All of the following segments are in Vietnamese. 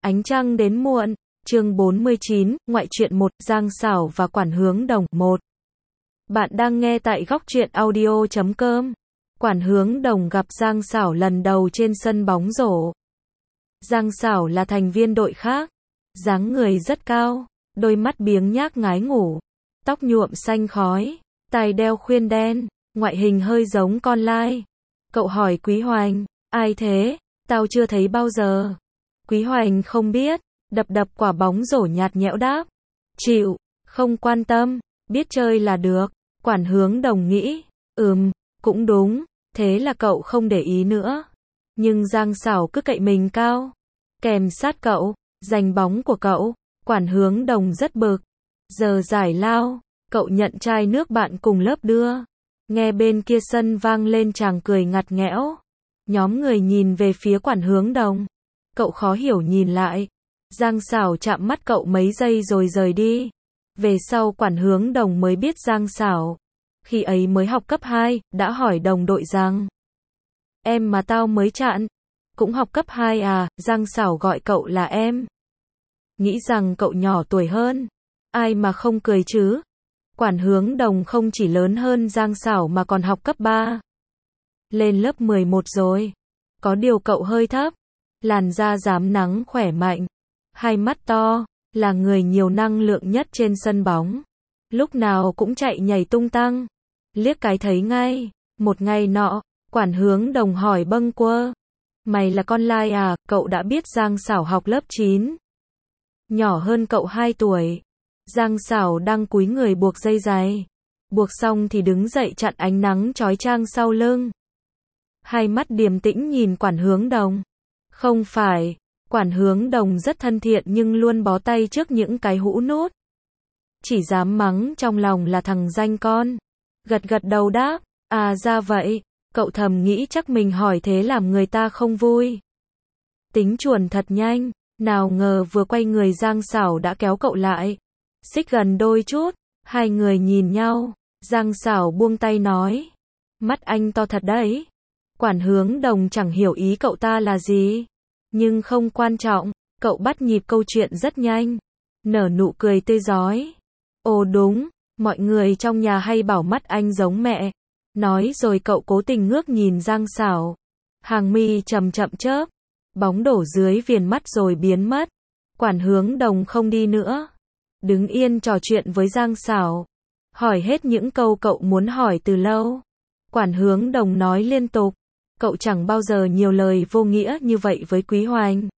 Ánh trăng đến muộn, chương 49, ngoại truyện 1, Giang Sảo và Quản Hướng Đồng 1. Bạn đang nghe tại góc truyện audio.com. Quản Hướng Đồng gặp Giang Sảo lần đầu trên sân bóng rổ. Giang Sảo là thành viên đội khác, dáng người rất cao, đôi mắt biếng nhác ngái ngủ, tóc nhuộm xanh khói, tai đeo khuyên đen, ngoại hình hơi giống con lai. Cậu hỏi Quý Hoành, ai thế? Tao chưa thấy bao giờ. Quý Hoành không biết, đập quả bóng rổ nhạt nhẽo đáp. Chịu, không quan tâm, biết chơi là được. Quản Hướng Đồng nghĩ, cũng đúng, thế là cậu không để ý nữa. Nhưng Giang Sảo cứ cậy mình cao, kèm sát cậu, giành bóng của cậu. Quản Hướng Đồng rất bực. Giờ giải lao, cậu nhận chai nước bạn cùng lớp đưa. Nghe bên kia sân vang lên tràng cười ngặt nghẽo. Nhóm người nhìn về phía Quản Hướng Đồng. Cậu khó hiểu nhìn lại. Giang Sảo chạm mắt cậu mấy giây rồi rời đi. Về sau Quản Hướng Đồng mới biết Giang Sảo, khi ấy mới học cấp 2, đã hỏi đồng đội rằng: Em mà tao mới chặn, cũng học cấp 2 à? Giang Sảo gọi cậu là em. Nghĩ rằng cậu nhỏ tuổi hơn. Ai mà không cười chứ. Quản Hướng Đồng không chỉ lớn hơn Giang Sảo mà còn học cấp 3. Lên lớp 11 rồi. Có điều cậu hơi thấp. Làn da rám nắng khỏe mạnh. Hai mắt to. Là người nhiều năng lượng nhất trên sân bóng. Lúc nào cũng chạy nhảy tung tăng. Liếc cái thấy ngay. Một ngày nọ, Quản Hướng Đồng hỏi bâng quơ: Mày là con lai à? Cậu đã biết Giang Sảo học lớp 9. Nhỏ hơn cậu 2 tuổi. Giang Sảo đang cúi người buộc dây giày. Buộc xong thì đứng dậy chặn ánh nắng chói chang sau lưng. Hai mắt điềm tĩnh nhìn Quản Hướng Đồng. Không phải, Quản Hướng Đồng rất thân thiện nhưng luôn bó tay trước những cái hũ nút. Chỉ dám mắng trong lòng là thằng danh con. Gật đầu đáp, à ra vậy. Cậu thầm nghĩ chắc mình hỏi thế làm người ta không vui. Tính chuồn thật nhanh, nào ngờ vừa quay người Giang Sảo đã kéo cậu lại. Xích gần đôi chút, hai người nhìn nhau. Giang Sảo buông tay nói, mắt anh to thật đấy. Quản Hướng Đồng chẳng hiểu ý cậu ta là gì. Nhưng không quan trọng, cậu bắt nhịp câu chuyện rất nhanh. Nở nụ cười tươi rói. Ồ đúng, mọi người trong nhà hay bảo mắt anh giống mẹ. Nói rồi cậu cố tình ngước nhìn Giang Sảo. Hàng mi chậm chớp. Bóng đổ dưới viền mắt rồi biến mất. Quản Hướng Đồng không đi nữa. Đứng yên trò chuyện với Giang Sảo. Hỏi hết những câu cậu muốn hỏi từ lâu. Quản Hướng Đồng nói liên tục. Cậu chẳng bao giờ nhiều lời vô nghĩa như vậy với Quý Hoành.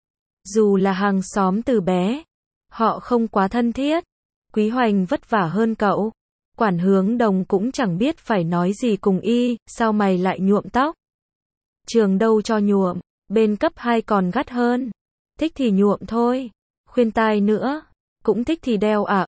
Dù là hàng xóm từ bé, họ không quá thân thiết. Quý Hoành vất vả hơn cậu. Quản Hướng Đồng cũng chẳng biết phải nói gì cùng y. Sao mày lại nhuộm tóc? Trường đâu cho nhuộm, bên cấp 2 còn gắt hơn. Thích thì nhuộm thôi. Khuyên tai nữa. Cũng thích thì đeo à?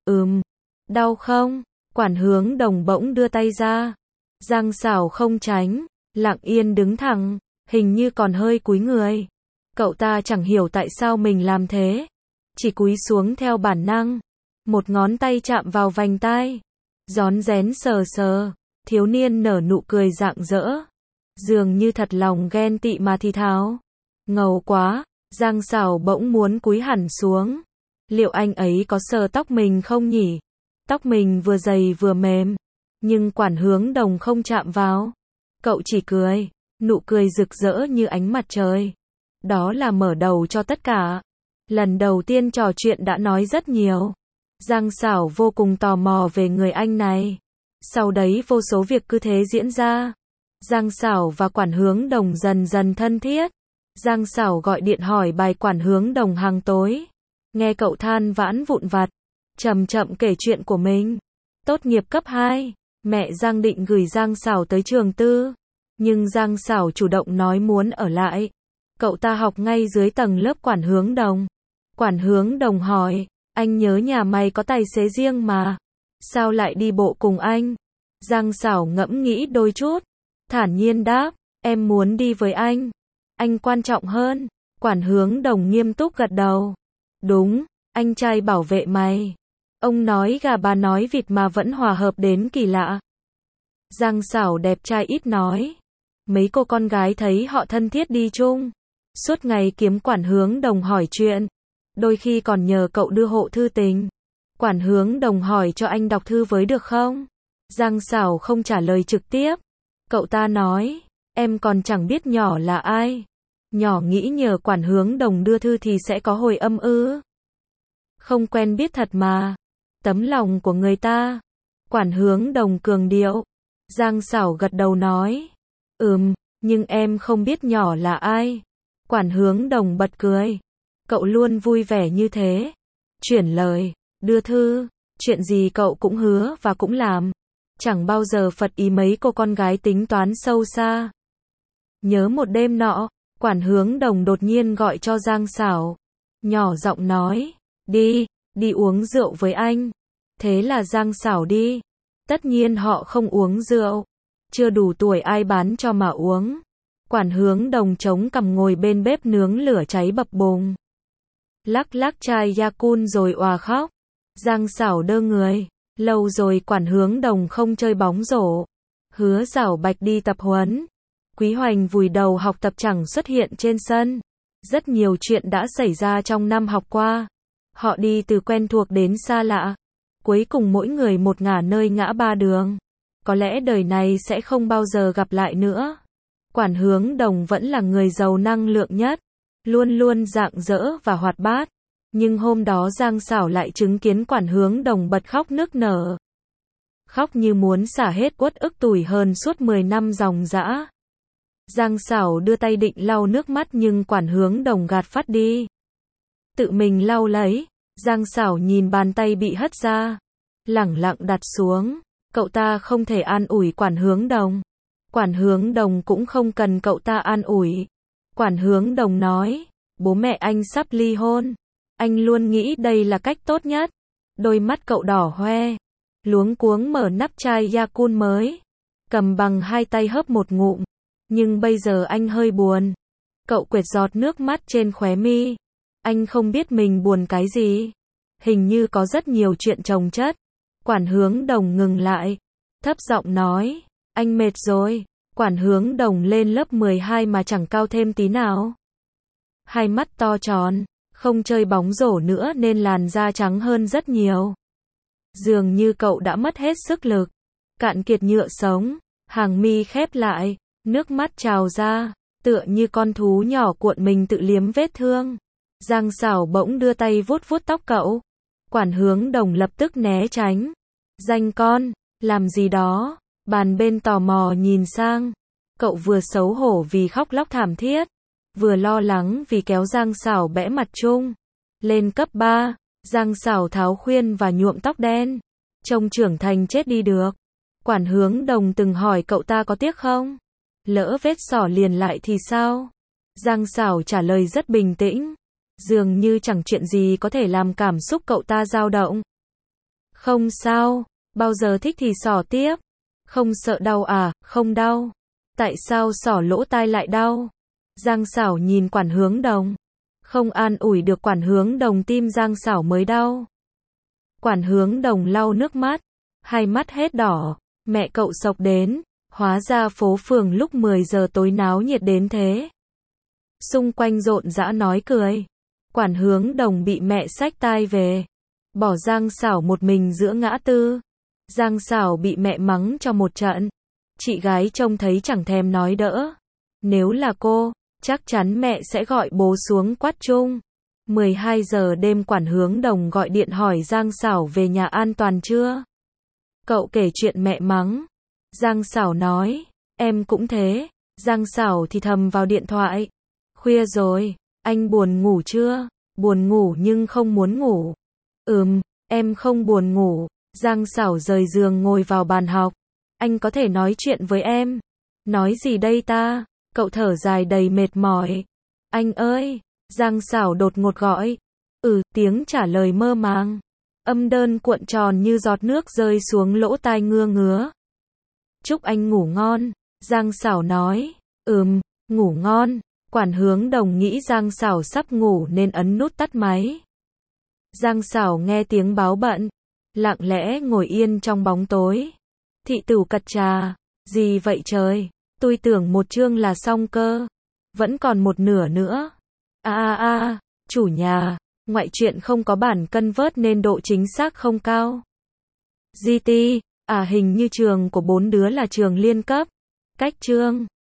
Đau không? Quản Hướng Đồng bỗng đưa tay ra. Giang Sảo không tránh, lặng yên đứng thẳng, hình như còn hơi cúi người. Cậu ta chẳng hiểu tại sao mình làm thế. Chỉ cúi xuống theo bản năng. Một ngón tay chạm vào vành tai. Rón rén sờ. Thiếu niên nở nụ cười rạng rỡ. Dường như thật lòng ghen tị mà thì thào. Ngầu quá. Giang Sảo bỗng muốn cúi hẳn xuống. Liệu anh ấy có sờ tóc mình không nhỉ? Tóc mình vừa dày vừa mềm. Nhưng Quản Hướng Đồng không chạm vào. Cậu chỉ cười. Nụ cười rực rỡ như ánh mặt trời. Đó là mở đầu cho tất cả. Lần đầu tiên trò chuyện đã nói rất nhiều. Giang Sảo vô cùng tò mò về người anh này. Sau đấy vô số việc cứ thế diễn ra. Giang Sảo và Quản Hướng Đồng dần dần thân thiết. Giang Sảo gọi điện hỏi bài Quản Hướng Đồng hàng tối. Nghe cậu than vãn vụn vặt. Chậm kể chuyện của mình. Tốt nghiệp cấp 2. Mẹ Giang định gửi Giang Sảo tới trường tư. Nhưng Giang Sảo chủ động nói muốn ở lại. Cậu ta học ngay dưới tầng lớp Quản Hướng Đồng. Quản Hướng Đồng hỏi, anh nhớ nhà mày có tài xế riêng mà. Sao lại đi bộ cùng anh? Giang Sảo ngẫm nghĩ đôi chút. Thản nhiên đáp, em muốn đi với anh. Anh quan trọng hơn. Quản Hướng Đồng nghiêm túc gật đầu. Đúng, anh trai bảo vệ mày. Ông nói gà bà nói vịt mà vẫn hòa hợp đến kỳ lạ. Giang Sảo đẹp trai ít nói. Mấy cô con gái thấy họ thân thiết đi chung. Suốt ngày kiếm Quản Hướng Đồng hỏi chuyện. đôi khi còn nhờ cậu đưa hộ thư tình. Quản hướng Đồng hỏi cho anh đọc thư với được không? Giang Sảo không trả lời trực tiếp. Cậu ta nói, em còn chẳng biết nhỏ là ai. Nhỏ nghĩ nhờ quản hướng Đồng đưa thư thì sẽ có hồi âm ư? Không quen biết thật mà. Tấm lòng của người ta. Quản hướng Đồng cường điệu. Giang Sảo gật đầu nói, nhưng em không biết nhỏ là ai. Quản hướng Đồng bật cười. Cậu luôn vui vẻ như thế. Chuyển lời, đưa thư, chuyện gì cậu cũng hứa và cũng làm. Chẳng bao giờ phật ý mấy cô con gái tính toán sâu xa. Nhớ một đêm nọ, quản hướng Đồng đột nhiên gọi cho Giang Sảo. Nhỏ giọng nói, đi uống rượu với anh. Thế là Giang Sảo đi. Tất nhiên họ không uống rượu. Chưa đủ tuổi ai bán cho mà uống. Quản hướng Đồng chống cằm ngồi bên bếp nướng lửa cháy bập bùng. Lắc lắc chai Yakult rồi òa khóc. Giang Sảo đơ người. Lâu rồi quản hướng Đồng không chơi bóng rổ. Hứa Giảo Bạch đi tập huấn. Quý Hoành vùi đầu học tập chẳng xuất hiện trên sân. Rất nhiều chuyện đã xảy ra trong năm học qua. Họ đi từ quen thuộc đến xa lạ. Cuối cùng mỗi người một ngả nơi ngã ba đường. Có lẽ đời này sẽ không bao giờ gặp lại nữa. Quản hướng Đồng vẫn là người giàu năng lượng nhất. Luôn luôn rạng rỡ và hoạt bát. Nhưng hôm đó Giang Sảo lại chứng kiến quản hướng Đồng bật khóc nức nở. Khóc như muốn xả hết uất ức tủi hờn suốt 10 năm dòng dã. Giang Sảo đưa tay định lau nước mắt nhưng quản hướng Đồng gạt phát đi. Tự mình lau lấy. Giang Sảo nhìn bàn tay bị hất ra. Lẳng lặng đặt xuống. Cậu ta không thể an ủi quản hướng Đồng. Quản hướng Đồng cũng không cần cậu ta an ủi. Quản hướng Đồng nói, bố mẹ anh sắp ly hôn. Anh luôn nghĩ đây là cách tốt nhất. Đôi mắt cậu đỏ hoe. Luống cuống mở nắp chai Yakult mới. Cầm bằng hai tay hớp một ngụm. Nhưng bây giờ anh hơi buồn. Cậu quệt giọt nước mắt trên khóe mi. Anh không biết mình buồn cái gì. Hình như có rất nhiều chuyện chồng chất. Quản hướng Đồng ngừng lại. Thấp giọng nói, anh mệt rồi. Quản hướng Đồng lên lớp 12 mà chẳng cao thêm tí nào. Hai mắt to tròn. Không chơi bóng rổ nữa nên làn da trắng hơn rất nhiều. Dường như cậu đã mất hết sức lực. Cạn kiệt nhựa sống. Hàng mi khép lại. Nước mắt trào ra. Tựa như con thú nhỏ cuộn mình tự liếm vết thương. Giang Sảo bỗng đưa tay vuốt vuốt tóc cậu. Quản hướng Đồng lập tức né tránh. Danh con, làm gì đó? Bàn bên tò mò nhìn sang. Cậu vừa xấu hổ vì khóc lóc thảm thiết. Vừa lo lắng vì kéo Giang Sảo bẽ mặt chung. Lên cấp 3, Giang Sảo tháo khuyên và nhuộm tóc đen. Trông trưởng thành chết đi được. Quản hướng Đồng từng hỏi cậu ta có tiếc không? Lỡ vết sỏ liền lại thì sao? Giang Sảo trả lời rất bình tĩnh. Dường như chẳng chuyện gì có thể làm cảm xúc cậu ta dao động. Không sao, bao giờ thích thì xỏ tiếp. Không sợ đau à? Không đau. Tại sao xỏ lỗ tai lại đau? Giang Sảo nhìn quản hướng Đồng. Không an ủi được quản hướng Đồng tim Giang Sảo mới đau. Quản hướng Đồng lau nước mắt. Hai mắt hết đỏ. Mẹ cậu sộc đến. Hóa ra phố phường lúc 10 giờ tối náo nhiệt đến thế. Xung quanh rộn rã nói cười. Quản hướng Đồng bị mẹ xách tai về. Bỏ Giang Sảo một mình giữa ngã tư. Giang Sảo bị mẹ mắng cho một trận. Chị gái trông thấy chẳng thèm nói đỡ. Nếu là cô, chắc chắn mẹ sẽ gọi bố xuống quát chung. 12 giờ đêm quản hướng Đồng gọi điện hỏi Giang Sảo về nhà an toàn chưa. Cậu kể chuyện mẹ mắng. Giang Sảo nói, em cũng thế. Giang Sảo thì thầm vào điện thoại. Khuya rồi, anh buồn ngủ chưa? Buồn ngủ nhưng không muốn ngủ. Em không buồn ngủ. Giang Sảo rời giường ngồi vào bàn học. Anh có thể nói chuyện với em. Nói gì đây ta? Cậu thở dài đầy mệt mỏi. Anh ơi! Giang Sảo đột ngột gọi. Tiếng trả lời mơ màng. Âm đơn cuộn tròn như giọt nước rơi xuống lỗ tai ngứa ngứa. Chúc anh ngủ ngon. Giang Sảo nói. Ngủ ngon. Quản hướng Đồng nghĩ Giang Sảo sắp ngủ nên ấn nút tắt máy. Giang Sảo nghe tiếng báo bận. Lặng lẽ ngồi yên trong bóng tối. Thị tửu cật trà. Gì vậy trời? Tôi tưởng một chương là xong cơ. Vẫn còn một nửa nữa. Chủ nhà. Ngoại truyện không có bản convert nên độ chính xác không cao. GT, hình như trường của bốn đứa là trường liên cấp. Cách chương